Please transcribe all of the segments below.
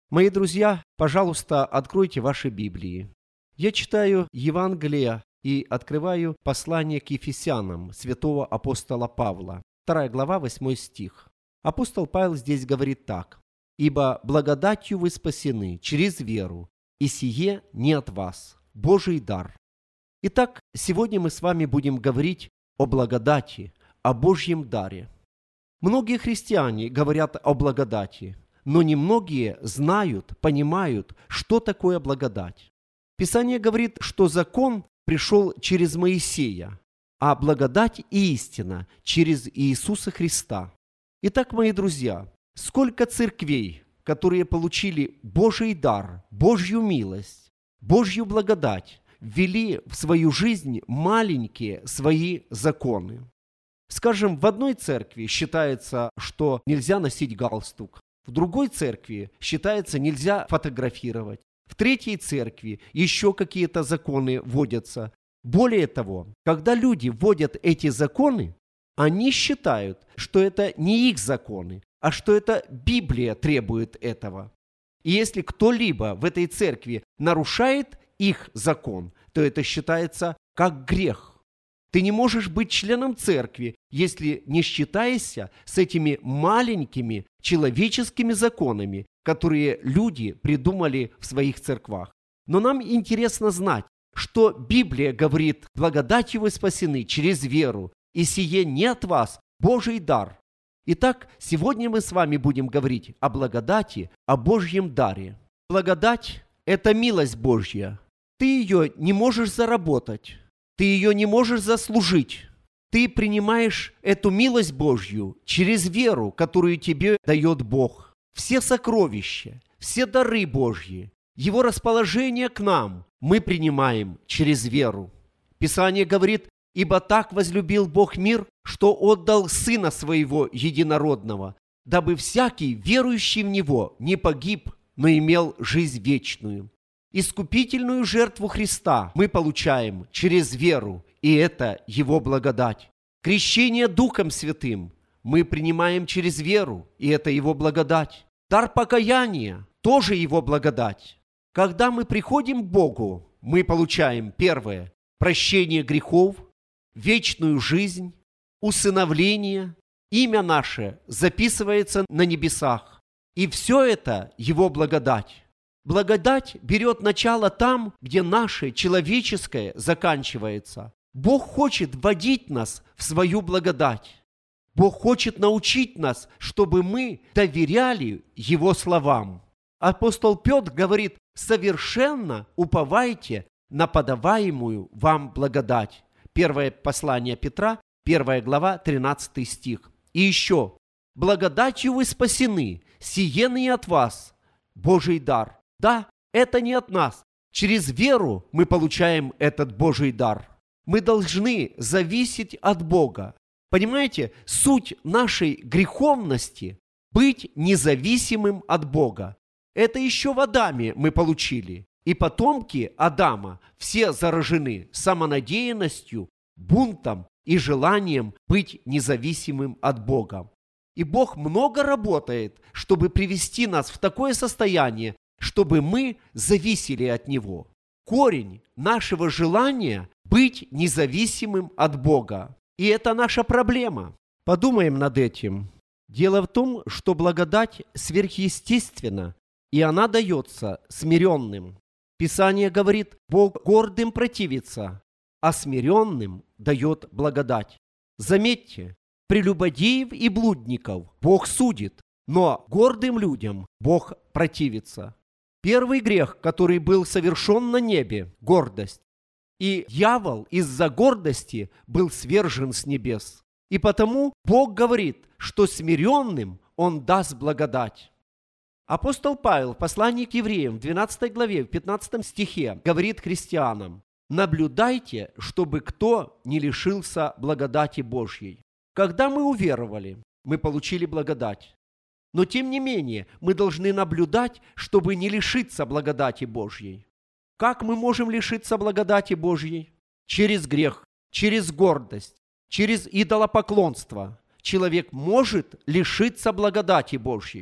Мои друзья, пожалуйста, откройте ваши Библии. Я читаю Евангелие и открываю послание к Ефесянам святого апостола Павла, 2 глава, 8 стих. Апостол Павел здесь говорит так: «Ибо благодатью вы спасены через веру, и сие не от вас, Божий дар». Итак, сегодня мы с вами будем говорить о благодати, о Божьем даре. Многие христиане говорят о благодати, но немногие знают, понимают, что такое благодать. Писание говорит, что закон пришел через Моисея, а благодать и истина через Иисуса Христа. Итак, мои друзья, сколько церквей, которые получили Божий дар, Божью милость, Божью благодать, ввели в свою жизнь маленькие свои законы. Скажем, в одной церкви считается, что нельзя носить галстук, в другой церкви считается, нельзя фотографировать, в третьей церкви еще какие-то законы вводятся. Более того, когда люди вводят эти законы, они считают, что это не их законы, а что это Библия требует этого. И если кто-либо в этой церкви нарушает их закон, то это считается как грех. Ты не можешь быть членом церкви, если не считаешься с этими маленькими человеческими законами, которые люди придумали в своих церквах. Но нам интересно знать, что Библия говорит: благодатью вы спасены через веру, и сие не от вас, Божий дар. Итак, сегодня мы с вами будем говорить о благодати, о Божьем даре. Благодать – это милость Божья. Ты ее не можешь заработать. Ты ее не можешь заслужить. Ты принимаешь эту милость Божью через веру, которую тебе дает Бог. Все сокровища, все дары Божьи, Его расположение к нам мы принимаем через веру. Писание говорит: «Ибо так возлюбил Бог мир, что отдал Сына Своего Единородного, дабы всякий, верующий в Него, не погиб, но имел жизнь вечную». Искупительную жертву Христа мы получаем через веру, и это Его благодать. Крещение Духом Святым мы принимаем через веру, и это Его благодать. Дар покаяния тоже Его благодать. Когда мы приходим к Богу, мы получаем первое – прощение грехов, вечную жизнь, усыновление, имя наше записывается на небесах. И все это Его благодать. Благодать берет начало там, где наше человеческое заканчивается. Бог хочет вводить нас в свою благодать. Бог хочет научить нас, чтобы мы доверяли Его словам. Апостол Петр говорит: «Совершенно уповайте на подаваемую вам благодать». Первое послание Петра, 1 глава, 13 стих. И еще: «Благодатью вы спасены, сие не от вас, Божий дар». Да, это не от нас. Через веру мы получаем этот Божий дар. Мы должны зависеть от Бога. Понимаете, суть нашей греховности – быть независимым от Бога. Это еще в Адаме мы получили. И потомки Адама все заражены самонадеянностью, бунтом и желанием быть независимым от Бога. И Бог много работает, чтобы привести нас в такое состояние, чтобы мы зависели от Него. Корень нашего желания – быть независимым от Бога. И это наша проблема. Подумаем над этим. Дело в том, что благодать сверхъестественна, и она дается смиренным. Писание говорит: Бог гордым противится, а смиренным дает благодать. Заметьте, прелюбодеев и блудников Бог судит, но гордым людям Бог противится. Первый грех, который был совершен на небе – гордость. И дьявол из-за гордости был свержен с небес. И потому Бог говорит, что смиренным Он даст благодать. Апостол Павел в послании к евреям в 12 главе, в 15 стихе говорит христианам: «Наблюдайте, чтобы кто не лишился благодати Божьей». Когда мы уверовали, мы получили благодать. Но тем не менее, мы должны наблюдать, чтобы не лишиться благодати Божьей. Как мы можем лишиться благодати Божьей? Через грех, через гордость, через идолопоклонство. Человек может лишиться благодати Божьей.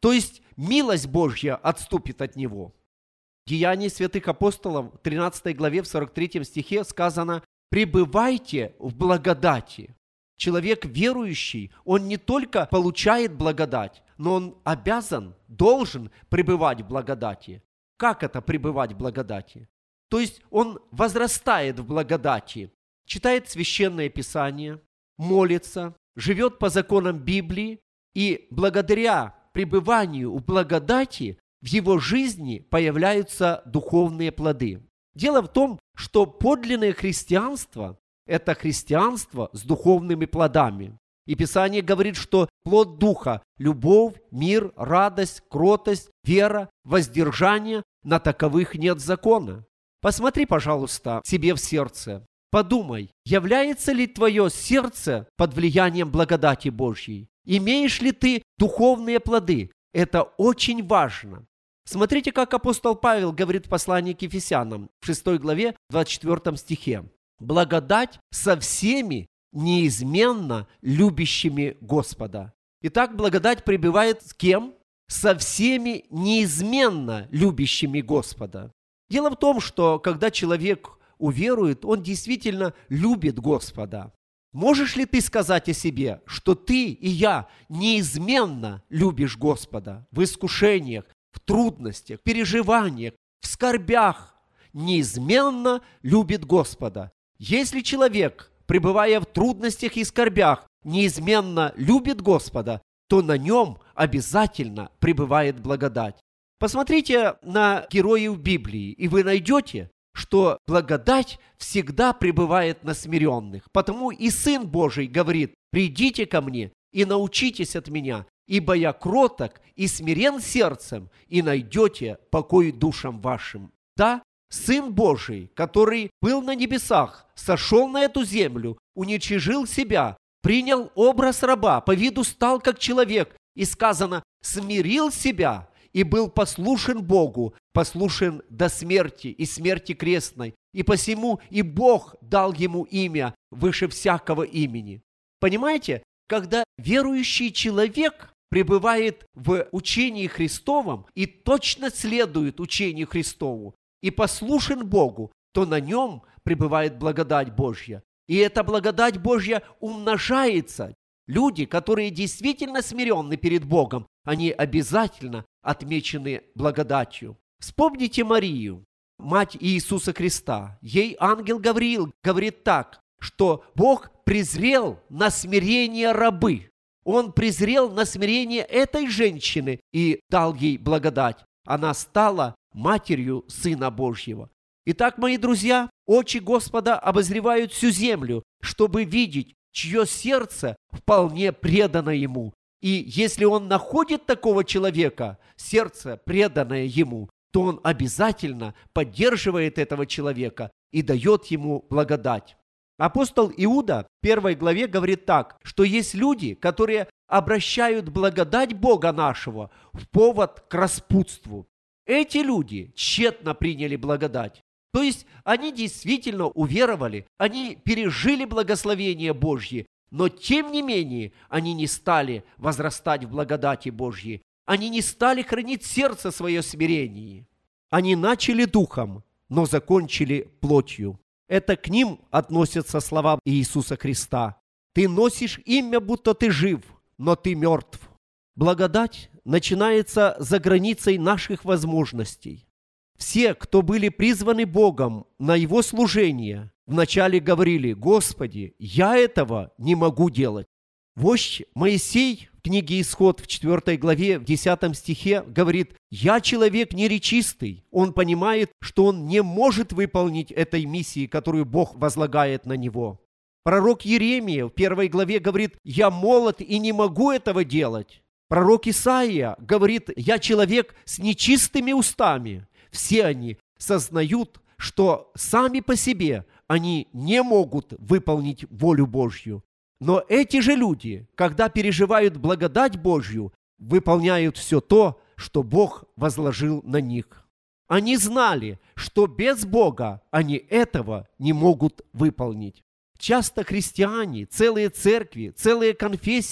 То есть милость Божья отступит от него. В Деянии святых апостолов, 13 главе, в 43 стихе сказано: «Пребывайте в благодати». Человек верующий, он не только получает благодать, но он обязан, должен пребывать в благодати. Как это пребывать в благодати? То есть он возрастает в благодати, читает Священное Писание, молится, живет по законам Библии, и благодаря пребыванию в благодати в его жизни появляются духовные плоды. Дело в том, что подлинное христианство – это христианство с духовными плодами. И Писание говорит, что плод Духа – любовь, мир, радость, кротость, вера, воздержание – на таковых нет закона. Посмотри, пожалуйста, себе в сердце. Подумай, является ли твое сердце под влиянием благодати Божьей? Имеешь ли ты духовные плоды? Это очень важно. Смотрите, как апостол Павел говорит в послании к Ефесянам, в 6 главе, 24 стихе. «Благодать со всеми неизменно любящими Господа». Итак, благодать пребывает с кем? Со всеми неизменно любящими Господа. Дело в том, что когда человек уверует, он действительно любит Господа. Можешь ли ты сказать о себе, что ты и я неизменно любишь Господа в искушениях, в трудностях, в переживаниях, в скорбях? Неизменно любит Господа. Если человек, пребывая в трудностях и скорбях, неизменно любит Господа, то на нем обязательно пребывает благодать. Посмотрите на героев Библии, и вы найдете, что благодать всегда пребывает на смиренных. Потому и Сын Божий говорит: «Придите ко мне и научитесь от меня, ибо я кроток и смирен сердцем, и найдете покой душам вашим». Да, Сын Божий, который был на небесах, сошел на эту землю, уничижил себя, принял образ раба, по виду стал как человек, и сказано, смирил себя и был послушен Богу, послушен до смерти и смерти крестной, и посему и Бог дал ему имя выше всякого имени. Понимаете, когда верующий человек пребывает в учении Христовом и точно следует учению Христову, и послушен Богу, то на нем пребывает благодать Божья. И эта благодать Божья умножается. Люди, которые действительно смиренны перед Богом, они обязательно отмечены благодатью. Вспомните Марию, мать Иисуса Христа. Ей ангел Гавриил говорит так, что Бог презрел на смирение рабы. Он презрел на смирение этой женщины и дал ей благодать. Она стала матерью Сына Божьего. Итак, мои друзья, очи Господа обозревают всю землю, чтобы видеть, чье сердце вполне предано Ему. И если Он находит такого человека, сердце преданное Ему, то Он обязательно поддерживает этого человека и дает ему благодать. Апостол Иуда в 1 главе говорит так, что есть люди, которые обращают благодать Бога нашего в повод к распутству. Эти люди тщетно приняли благодать. То есть они действительно уверовали, они пережили благословение Божье, но тем не менее они не стали возрастать в благодати Божьей, они не стали хранить сердце свое в смирении. Они начали духом, но закончили плотью. Это к ним относятся слова Иисуса Христа. «Ты носишь имя, будто ты жив, но ты мертв». Благодать начинается за границей наших возможностей. Все, кто были призваны Богом на Его служение, вначале говорили: «Господи, я этого не могу делать». Вождь Моисей в книге Исход в 4 главе, в 10 стихе говорит: «Я человек неречистый». Он понимает, что он не может выполнить этой миссии, которую Бог возлагает на него. Пророк Иеремия в 1 главе говорит: «Я молод и не могу этого делать». Пророк Исаия говорит: «Я человек с нечистыми устами». Все они сознают, что сами по себе они не могут выполнить волю Божью. Но эти же люди, когда переживают благодать Божью, выполняют все то, что Бог возложил на них. Они знали, что без Бога они этого не могут выполнить. Часто христиане, целые церкви, целые конфессии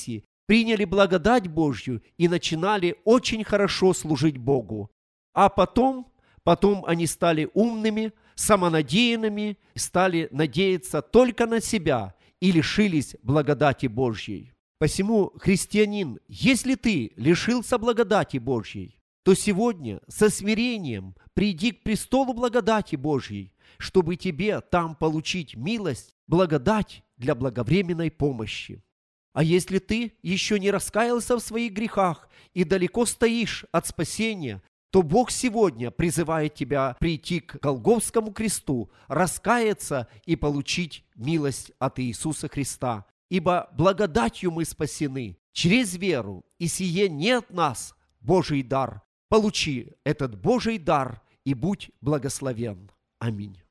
приняли благодать Божью и начинали очень хорошо служить Богу. А потом они стали умными, самонадеянными, стали надеяться только на себя и лишились благодати Божьей. Посему, христианин, если ты лишился благодати Божьей, то сегодня со смирением приди к престолу благодати Божьей, чтобы тебе там получить милость, благодать для благовременной помощи. А если ты еще не раскаялся в своих грехах и далеко стоишь от спасения, то Бог сегодня призывает тебя прийти к Голгофскому кресту, раскаяться и получить милость от Иисуса Христа. Ибо благодатью мы спасены через веру, и сие не от нас, Божий дар. Получи этот Божий дар и будь благословен. Аминь.